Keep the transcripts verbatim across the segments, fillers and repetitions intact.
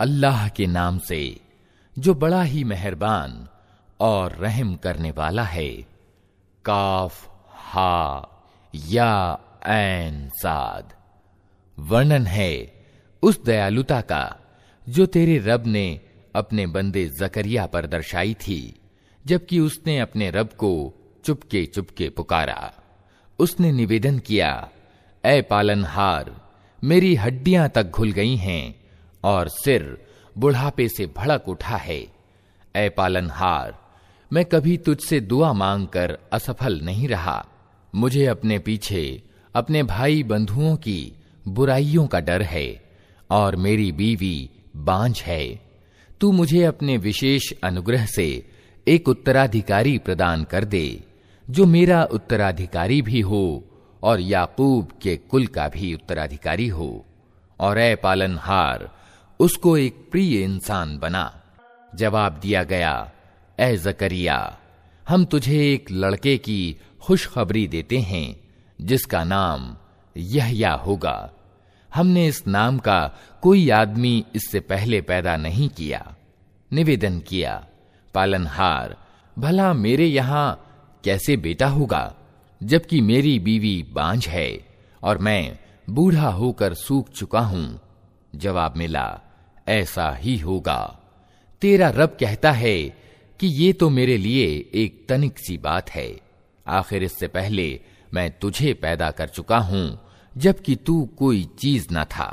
अल्लाह के नाम से जो बड़ा ही मेहरबान और रहम करने वाला है। काफ हा या ऐन साद। वर्णन है उस दयालुता का जो तेरे रब ने अपने बंदे जकरिया पर दर्शाई थी, जबकि उसने अपने रब को चुपके चुपके पुकारा। उसने निवेदन किया, ऐ पालनहार, मेरी हड्डियां तक घुल गई हैं और सिर बुढ़ापे से भड़क उठा है। ऐ पालनहार, मैं कभी तुझसे दुआ मांगकर असफल नहीं रहा। मुझे अपने पीछे अपने भाई बंधुओं की बुराइयों का डर है और मेरी बीवी बांझ है। तू मुझे अपने विशेष अनुग्रह से एक उत्तराधिकारी प्रदान कर दे, जो मेरा उत्तराधिकारी भी हो और याकूब के कुल का भी उत्तराधिकारी हो। और ऐ पालनहार, उसको एक प्रिय इंसान बना। जवाब दिया गया, ऐ जकरिया, हम तुझे एक लड़के की खुशखबरी देते हैं जिसका नाम यहया होगा। हमने इस नाम का कोई आदमी इससे पहले पैदा नहीं किया। निवेदन किया, पालनहार, भला मेरे यहां कैसे बेटा होगा, जबकि मेरी बीवी बांझ है और मैं बूढ़ा होकर सूख चुका हूं। जवाब मिला, ऐसा ही होगा। तेरा रब कहता है कि ये तो मेरे लिए एक तनिक सी बात है। आखिर इससे पहले मैं तुझे पैदा कर चुका हूं, जबकि तू कोई चीज न था।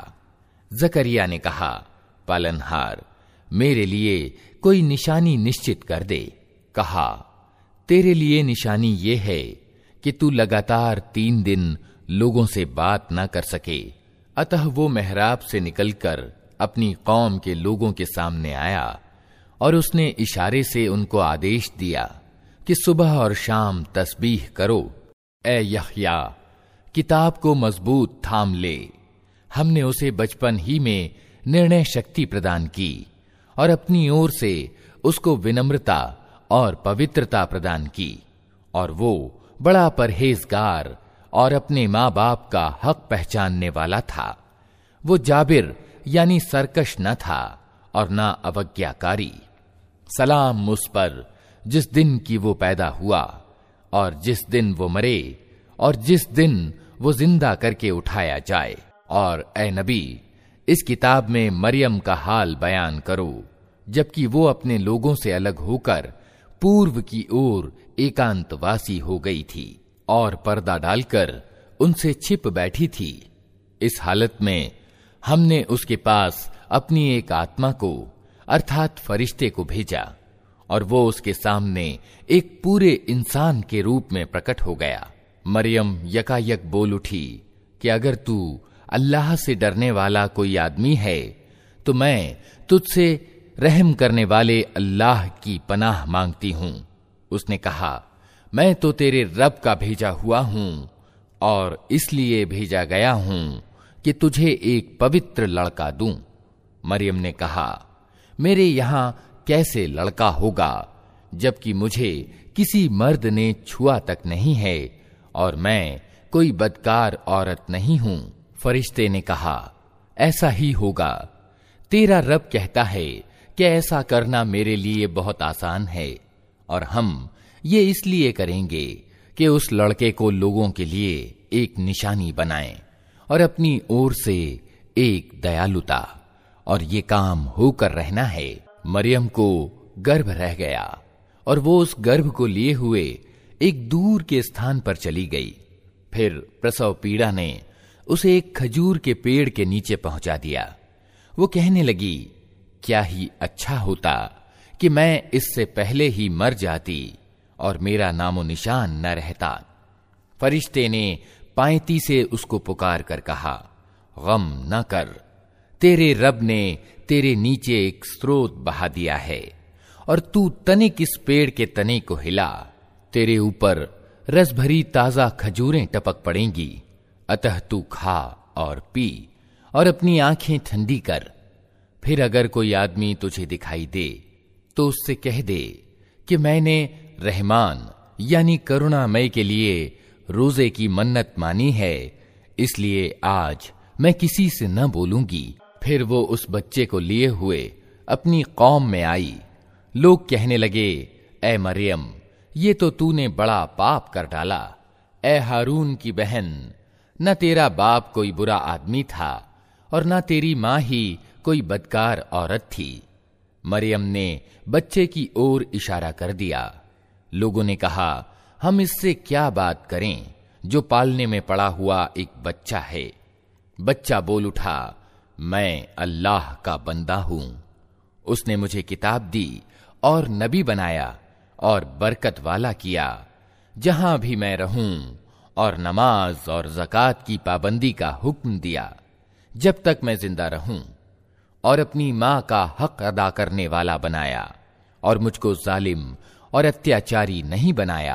जकरिया ने कहा, पालनहार, मेरे लिए कोई निशानी निश्चित कर दे। कहा, तेरे लिए निशानी ये है कि तू लगातार तीन दिन लोगों से बात न कर सके। अतः वो मेहराब से निकलकर अपनी कौम के लोगों के सामने आया और उसने इशारे से उनको आदेश दिया कि सुबह और शाम तस्बीह करो। ए यहया, किताब को मजबूत थाम ले। हमने उसे बचपन ही में निर्णय शक्ति प्रदान की और अपनी ओर से उसको विनम्रता और पवित्रता प्रदान की, और वो बड़ा परहेजगार और अपने माँ बाप का हक पहचानने वाला था। वो जाबिर यानी सरकश न था और न अवज्ञाकारी। सलाम उस पर जिस दिन की वो पैदा हुआ और जिस दिन वो मरे और जिस दिन वो जिंदा करके उठाया जाए। और ए नबी, इस किताब में मरियम का हाल बयान करो, जबकि वो अपने लोगों से अलग होकर पूर्व की ओर एकांतवासी हो गई थी और पर्दा डालकर उनसे छिप बैठी थी। इस हालत में हमने उसके पास अपनी एक आत्मा को अर्थात फरिश्ते को भेजा और वो उसके सामने एक पूरे इंसान के रूप में प्रकट हो गया। मरियम यकायक बोल उठी कि अगर तू अल्लाह से डरने वाला कोई आदमी है तो मैं तुझसे रहम करने वाले अल्लाह की पनाह मांगती हूं। उसने कहा, मैं तो तेरे रब का भेजा हुआ हूं और इसलिए भेजा गया हूं कि तुझे एक पवित्र लड़का दूं। मरियम ने कहा, मेरे यहां कैसे लड़का होगा, जबकि मुझे किसी मर्द ने छुआ तक नहीं है और मैं कोई बदकार औरत नहीं हूं। फरिश्ते ने कहा, ऐसा ही होगा। तेरा रब कहता है कि ऐसा करना मेरे लिए बहुत आसान है और हम ये इसलिए करेंगे कि उस लड़के को लोगों के लिए एक निशानी बनाएं और अपनी ओर से एक दयालुता, और ये काम होकर रहना है। मरियम को गर्भ रह गया और वो उस गर्भ को लिए हुए एक दूर के स्थान पर चली गई। फिर प्रसव पीड़ा ने उसे एक खजूर के पेड़ के नीचे पहुंचा दिया। वो कहने लगी, क्या ही अच्छा होता कि मैं इससे पहले ही मर जाती और मेरा नामो निशान न रहता। फरिश्ते ने पायती से उसको पुकार कर कहा, गम न कर, तेरे रब ने तेरे नीचे एक स्रोत बहा दिया है और तू तनिक इस पेड़ के तने को हिला, तेरे ऊपर रस भरी ताजा खजूरें टपक पड़ेंगी। अतः तू खा और पी और अपनी आंखें ठंडी कर। फिर अगर कोई आदमी तुझे दिखाई दे तो उससे कह दे कि मैंने रहमान यानी करुणामय के लिए रोजे की मन्नत मानी है, इसलिए आज मैं किसी से न बोलूंगी। फिर वो उस बच्चे को लिए हुए अपनी कौम में आई। लोग कहने लगे, ए मरियम, ये तो तूने बड़ा पाप कर डाला। ए हारून की बहन, न तेरा बाप कोई बुरा आदमी था और न तेरी माँ ही कोई बदकार औरत थी। मरियम ने बच्चे की ओर इशारा कर दिया। लोगों ने कहा, हम इससे क्या बात करें जो पालने में पड़ा हुआ एक बच्चा है। बच्चा बोल उठा, मैं अल्लाह का बंदा हूं। उसने मुझे किताब दी और नबी बनाया और बरकत वाला किया। जहां भी मैं रहूं, और नमाज और ज़कात की पाबंदी का हुक्म दिया जब तक मैं जिंदा रहूं, और अपनी मां का हक अदा करने वाला बनाया, और मुझको जालिम और अत्याचारी नहीं बनाया।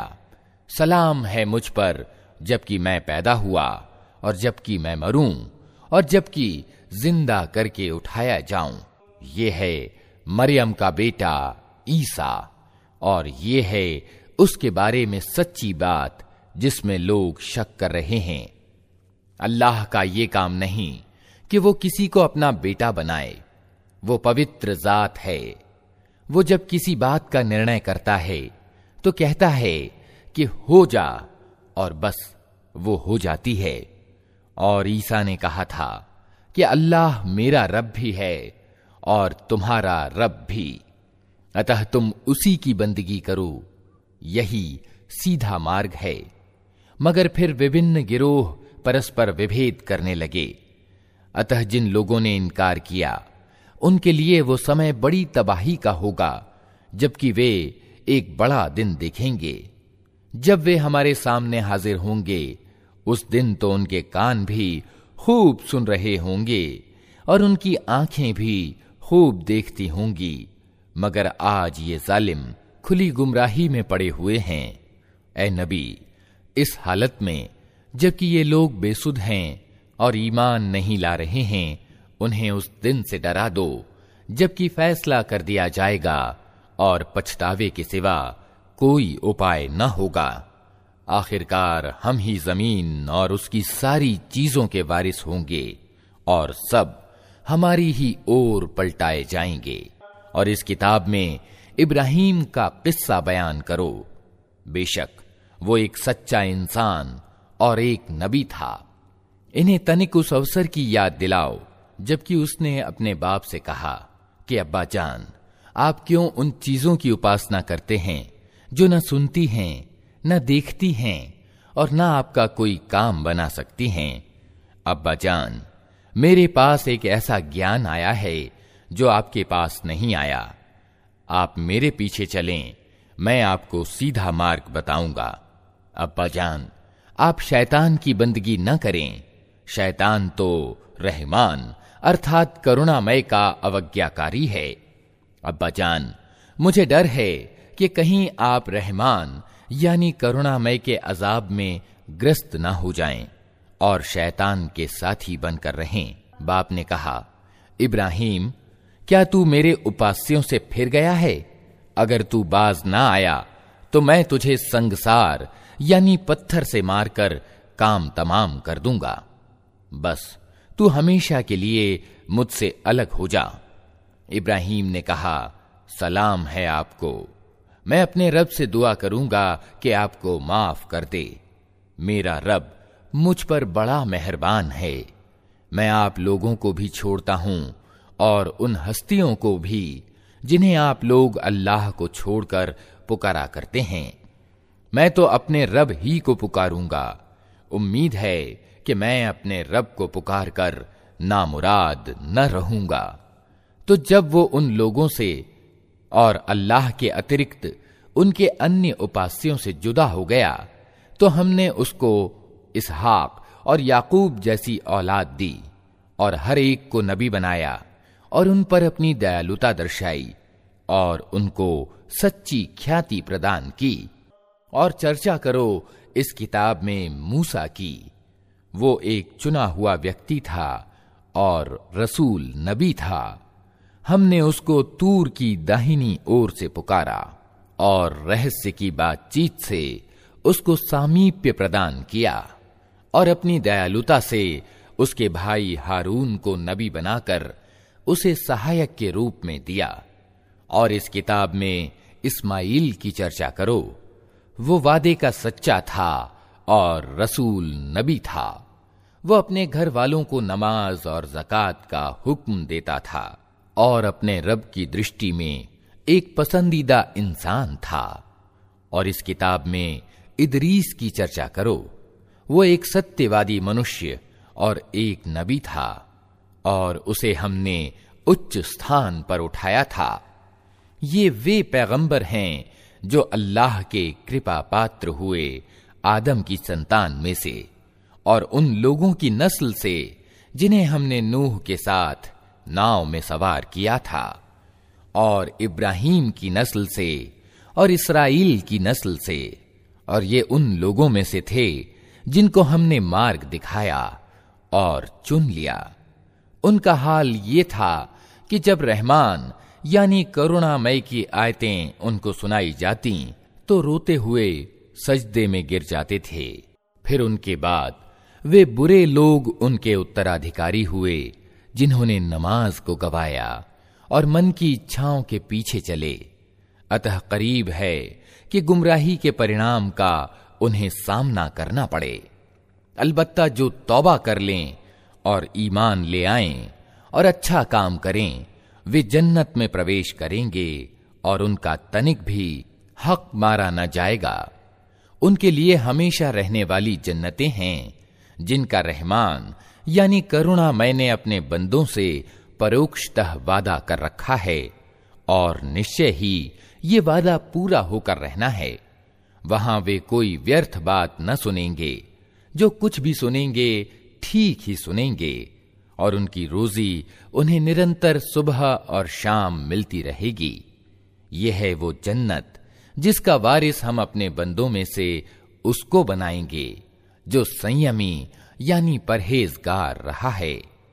सलाम है मुझ पर जबकि मैं पैदा हुआ, और जबकि मैं मरूं, और जबकि जिंदा करके उठाया जाऊं। ये है मरियम का बेटा ईसा, और ये है उसके बारे में सच्ची बात जिसमें लोग शक कर रहे हैं। अल्लाह का ये काम नहीं कि वो किसी को अपना बेटा बनाए। वो पवित्र जात है। वो जब किसी बात का निर्णय करता है तो कहता है कि हो जा, और बस वो हो जाती है। और ईसा ने कहा था कि अल्लाह मेरा रब भी है और तुम्हारा रब भी, अतः तुम उसी की बंदगी करो, यही सीधा मार्ग है। मगर फिर विभिन्न गिरोह परस्पर विभेद करने लगे। अतः जिन लोगों ने इनकार किया उनके लिए वो समय बड़ी तबाही का होगा, जबकि वे एक बड़ा दिन देखेंगे। जब वे हमारे सामने हाजिर होंगे उस दिन तो उनके कान भी खूब सुन रहे होंगे और उनकी आंखें भी खूब देखती होंगी, मगर आज ये जालिम खुली गुमराही में पड़े हुए हैं। ए नबी, इस हालत में जबकि ये लोग बेसुध हैं और ईमान नहीं ला रहे हैं, उन्हें उस दिन से डरा दो जबकि फैसला कर दिया जाएगा और पछतावे के सिवा कोई उपाय न होगा। आखिरकार हम ही जमीन और उसकी सारी चीजों के वारिस होंगे और सब हमारी ही ओर पलटाए जाएंगे। और इस किताब में इब्राहिम का किस्सा बयान करो। बेशक वो एक सच्चा इंसान और एक नबी था। इन्हें तनिक उस अवसर की याद दिलाओ जबकि उसने अपने बाप से कहा कि अब्बा जान, आप क्यों उन चीजों की उपासना करते हैं जो न सुनती हैं, न देखती हैं और न आपका कोई काम बना सकती हैं। अब्बा जान, मेरे पास एक ऐसा ज्ञान आया है जो आपके पास नहीं आया। आप मेरे पीछे चलें, मैं आपको सीधा मार्ग बताऊंगा। अब्बा जान, आप शैतान की बंदगी न करें। शैतान तो रहमान अर्थात करुणामय का अवज्ञाकारी है। अब्बा जान, मुझे डर है कि कहीं आप रहमान यानी करुणामय के अजाब में ग्रस्त ना हो जाएं और शैतान के साथी बनकर रहें। बाप ने कहा, इब्राहिम, क्या तू मेरे उपास्यों से फिर गया है? अगर तू बाज ना आया तो मैं तुझे संगसार यानी पत्थर से मारकर काम तमाम कर दूंगा। बस तू हमेशा के लिए मुझसे अलग हो जा। इब्राहिम ने कहा, सलाम है आपको। मैं अपने रब से दुआ करूंगा कि आपको माफ कर दे। मेरा रब मुझ पर बड़ा मेहरबान है। मैं आप लोगों को भी छोड़ता हूं और उन हस्तियों को भी जिन्हें आप लोग अल्लाह को छोड़कर पुकारा करते हैं। मैं तो अपने रब ही को पुकारूंगा। उम्मीद है कि मैं अपने रब को पुकार कर नामुराद न रहूंगा। तो जब वो उन लोगों से और अल्लाह के अतिरिक्त उनके अन्य उपास्यों से जुदा हो गया तो हमने उसको इसहाक और याकूब जैसी औलाद दी और हर एक को नबी बनाया और उन पर अपनी दयालुता दर्शाई और उनको सच्ची ख्याति प्रदान की। और चर्चा करो इस किताब में मूसा की। वो एक चुना हुआ व्यक्ति था और रसूल नबी था। हमने उसको तूर की दाहिनी ओर से पुकारा और रहस्य की बातचीत से उसको सामीप्य प्रदान किया और अपनी दयालुता से उसके भाई हारून को नबी बनाकर उसे सहायक के रूप में दिया। और इस किताब में इस्माइल की चर्चा करो, वो वादे का सच्चा था और रसूल नबी था। वो अपने घर वालों को नमाज और ज़कात का हुक्म देता था और अपने रब की दृष्टि में एक पसंदीदा इंसान था। और इस किताब में इदरीस की चर्चा करो, वो एक सत्यवादी मनुष्य और एक नबी था और उसे हमने उच्च स्थान पर उठाया था। ये वे पैगंबर हैं जो अल्लाह के कृपा पात्र हुए आदम की संतान में से और उन लोगों की नस्ल से जिन्हें हमने नूह के साथ नाव में सवार किया था, और इब्राहीम की नस्ल से और इसराइल की नस्ल से। और ये उन लोगों में से थे जिनको हमने मार्ग दिखाया और चुन लिया। उनका हाल ये था कि जब रहमान यानी करुणामय की आयतें उनको सुनाई जाती तो रोते हुए सजदे में गिर जाते थे। फिर उनके बाद वे बुरे लोग उनके उत्तराधिकारी हुए जिन्होंने नमाज को गवाया और मन की इच्छाओं के पीछे चले। अतः करीब है कि गुमराही के परिणाम का उन्हें सामना करना पड़े। अलबत्ता जो तौबा कर लें और ईमान ले आएं और अच्छा काम करें, वे जन्नत में प्रवेश करेंगे और उनका तनिक भी हक मारा न जाएगा। उनके लिए हमेशा रहने वाली जन्नतें हैं जिनका रहमान यानी करुणा मैंने अपने बंदों से परोक्षतः वादा कर रखा है और निश्चय ही ये वादा पूरा होकर रहना है। वहां वे कोई व्यर्थ बात न सुनेंगे, जो कुछ भी सुनेंगे ठीक ही सुनेंगे, और उनकी रोजी उन्हें निरंतर सुबह और शाम मिलती रहेगी। यह है वो जन्नत जिसका वारिस हम अपने बंदों में से उसको बनाएंगे जो संयमी यानी परहेजगार रहा है।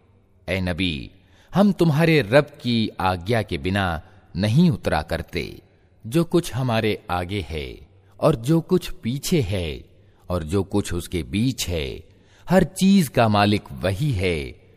ए नबी, हम तुम्हारे रब की आज्ञा के बिना नहीं उतरा करते। जो कुछ हमारे आगे है और जो कुछ पीछे है और जो कुछ उसके बीच है, हर चीज का मालिक वही है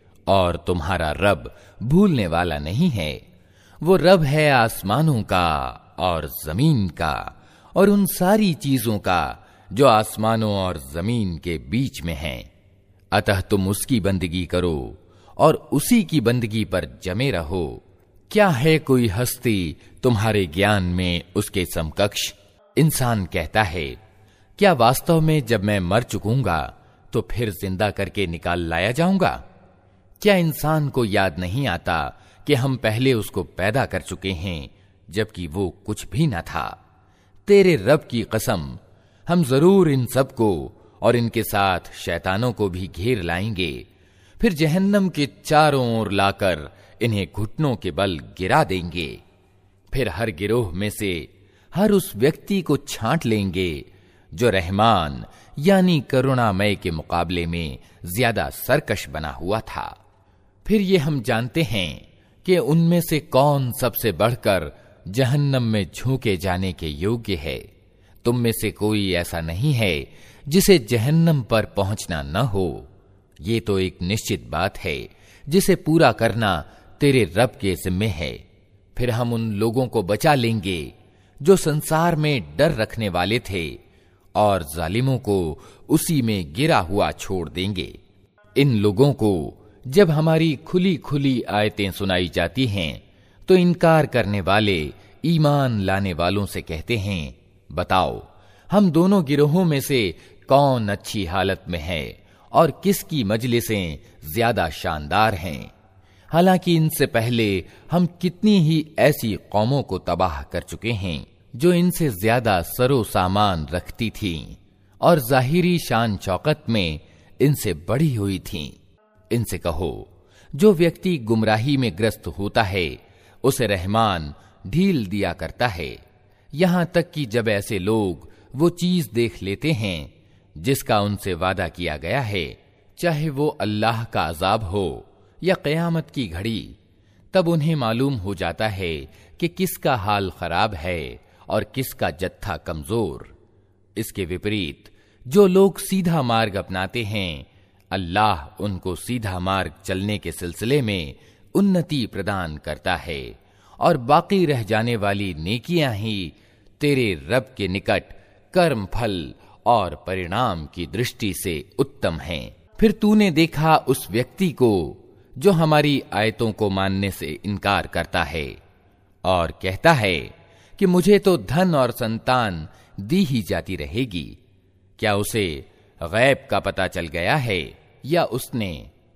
और तुम्हारा रब भूलने वाला नहीं है। वो रब है आसमानों का और जमीन का और उन सारी चीजों का जो आसमानों और जमीन के बीच में हैं। अतः तुम उसकी बंदगी करो और उसी की बंदगी पर जमे रहो। क्या है कोई हस्ती तुम्हारे ज्ञान में उसके समकक्ष? इंसान कहता है, क्या वास्तव में जब मैं मर चुकूंगा तो फिर जिंदा करके निकाल लाया जाऊंगा? क्या इंसान को याद नहीं आता कि हम पहले उसको पैदा कर चुके हैं जबकि वो कुछ भी न था? तेरे रब की कसम, हम जरूर इन सबको और इनके साथ शैतानों को भी घेर लाएंगे, फिर जहन्नम के चारों ओर लाकर इन्हें घुटनों के बल गिरा देंगे। फिर हर गिरोह में से हर उस व्यक्ति को छांट लेंगे जो रहमान यानी करुणामय के मुकाबले में ज्यादा सरकश बना हुआ था। फिर ये हम जानते हैं कि उनमें से कौन सबसे बढ़कर जहन्नम में झोंके जाने के योग्य है। तुम में से कोई ऐसा नहीं है जिसे जहन्नम पर पहुंचना न हो। ये तो एक निश्चित बात है जिसे पूरा करना तेरे रब के जिम्मे है। फिर हम उन लोगों को बचा लेंगे जो संसार में डर रखने वाले थे और जालिमों को उसी में गिरा हुआ छोड़ देंगे। इन लोगों को जब हमारी खुली खुली आयतें सुनाई जाती हैं तो इनकार करने वाले ईमान लाने वालों से कहते हैं, बताओ हम दोनों गिरोहों में से कौन अच्छी हालत में है और किसकी मजलिसें ज्यादा शानदार हैं। हालांकि इनसे पहले हम कितनी ही ऐसी कौमों को तबाह कर चुके हैं जो इनसे ज्यादा सरो सामान रखती थीं और जाहिरी शान शौकत में इनसे बढ़ी हुई थीं। इनसे कहो, जो व्यक्ति गुमराही में ग्रस्त होता है उसे रहमान ढील दिया करता है, यहां तक कि जब ऐसे लोग वो चीज देख लेते हैं जिसका उनसे वादा किया गया है, चाहे वो अल्लाह का अजाब हो या क़यामत की घड़ी, तब उन्हें मालूम हो जाता है कि किसका हाल खराब है और किसका जत्था कमजोर। इसके विपरीत जो लोग सीधा मार्ग अपनाते हैं, अल्लाह उनको सीधा मार्ग चलने के सिलसिले में उन्नति प्रदान करता है और बाकी रह जाने वाली नेकियां ही तेरे रब के निकट कर्म फल और परिणाम की दृष्टि से उत्तम हैं। फिर तूने देखा उस व्यक्ति को जो हमारी आयतों को मानने से इनकार करता है और कहता है कि मुझे तो धन और संतान दी ही जाती रहेगी। क्या उसे गैब का पता चल गया है या उसने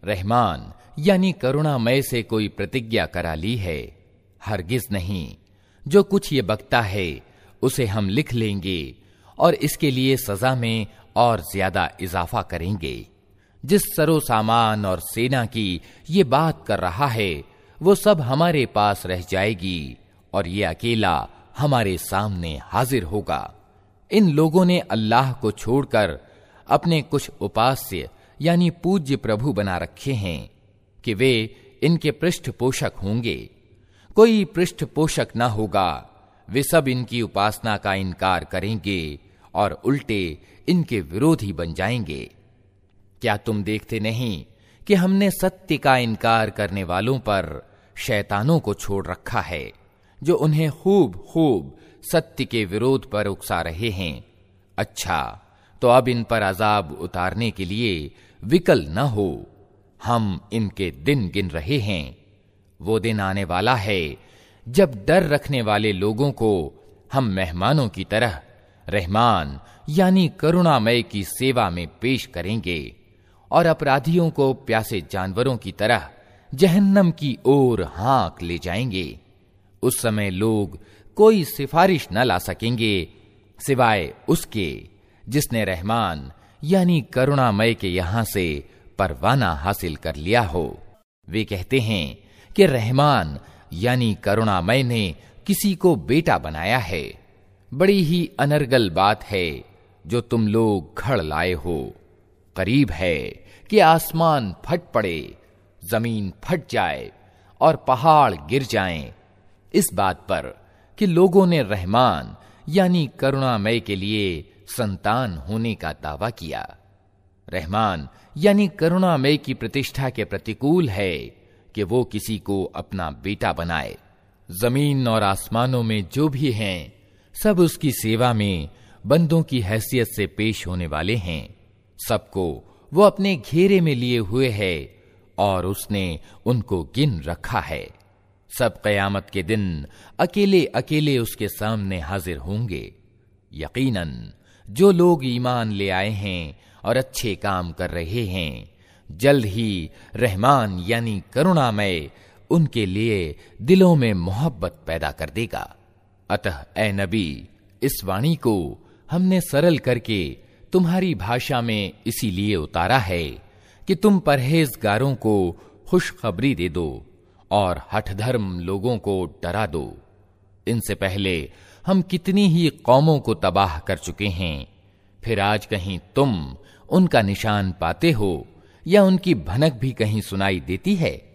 रहमान यानी करुणामय से कोई प्रतिज्ञा करा ली है? हरगिज नहीं। जो कुछ ये बकता है उसे हम लिख लेंगे और इसके लिए सजा में और ज्यादा इजाफा करेंगे। जिस सरो सामान और सेना की ये बात कर रहा है वो सब हमारे पास रह जाएगी और ये अकेला हमारे सामने हाजिर होगा। इन लोगों ने अल्लाह को छोड़कर अपने कुछ उपास्य यानी पूज्य प्रभु बना रखे हैं कि वे इनके पृष्ठपोषक होंगे। कोई पृष्ठपोषक न होगा। वे सब इनकी उपासना का इनकार करेंगे और उल्टे इनके विरोधी बन जाएंगे। क्या तुम देखते नहीं कि हमने सत्य का इनकार करने वालों पर शैतानों को छोड़ रखा है जो उन्हें खूब खूब सत्य के विरोध पर उकसा रहे हैं। अच्छा, तो अब इन पर अजाब उतारने के लिए विकल न हो। हम इनके दिन गिन रहे हैं। वो दिन आने वाला है जब डर रखने वाले लोगों को हम मेहमानों की तरह रहमान यानी करुणामय की सेवा में पेश करेंगे और अपराधियों को प्यासे जानवरों की तरह जहन्नम की ओर हाँक ले जाएंगे। उस समय लोग कोई सिफारिश न ला सकेंगे सिवाय उसके जिसने रहमान यानी करुणामय के यहां से परवाना हासिल कर लिया हो। वे कहते हैं कि रहमान यानी करुणामय ने किसी को बेटा बनाया है। बड़ी ही अनर्गल बात है जो तुम लोग घड़ लाए हो। करीब है कि आसमान फट पड़े, जमीन फट जाए और पहाड़ गिर जाएं, इस बात पर कि लोगों ने रहमान यानी करुणामय के लिए संतान होने का दावा किया। रहमान यानी करुणामय की प्रतिष्ठा के प्रतिकूल है कि वो किसी को अपना बेटा बनाए। जमीन और आसमानों में जो भी हैं सब उसकी सेवा में बंदों की हैसियत से पेश होने वाले हैं। सबको वो अपने घेरे में लिए हुए है और उसने उनको गिन रखा है। सब कयामत के दिन अकेले अकेले उसके सामने हाजिर होंगे। यकीनन जो लोग ईमान ले आए हैं और अच्छे काम कर रहे हैं, जल्द ही रहमान यानी करुणामय उनके लिए दिलों में मोहब्बत पैदा कर देगा। अतः ए नबी, इस वाणी को हमने सरल करके तुम्हारी भाषा में इसीलिए उतारा है कि तुम परहेजगारों को खुशखबरी दे दो और हठधर्म लोगों को डरा दो। इनसे पहले हम कितनी ही कौमों को तबाह कर चुके हैं। फिर आज कहीं तुम उनका निशान पाते हो या उनकी भनक भी कहीं सुनाई देती है?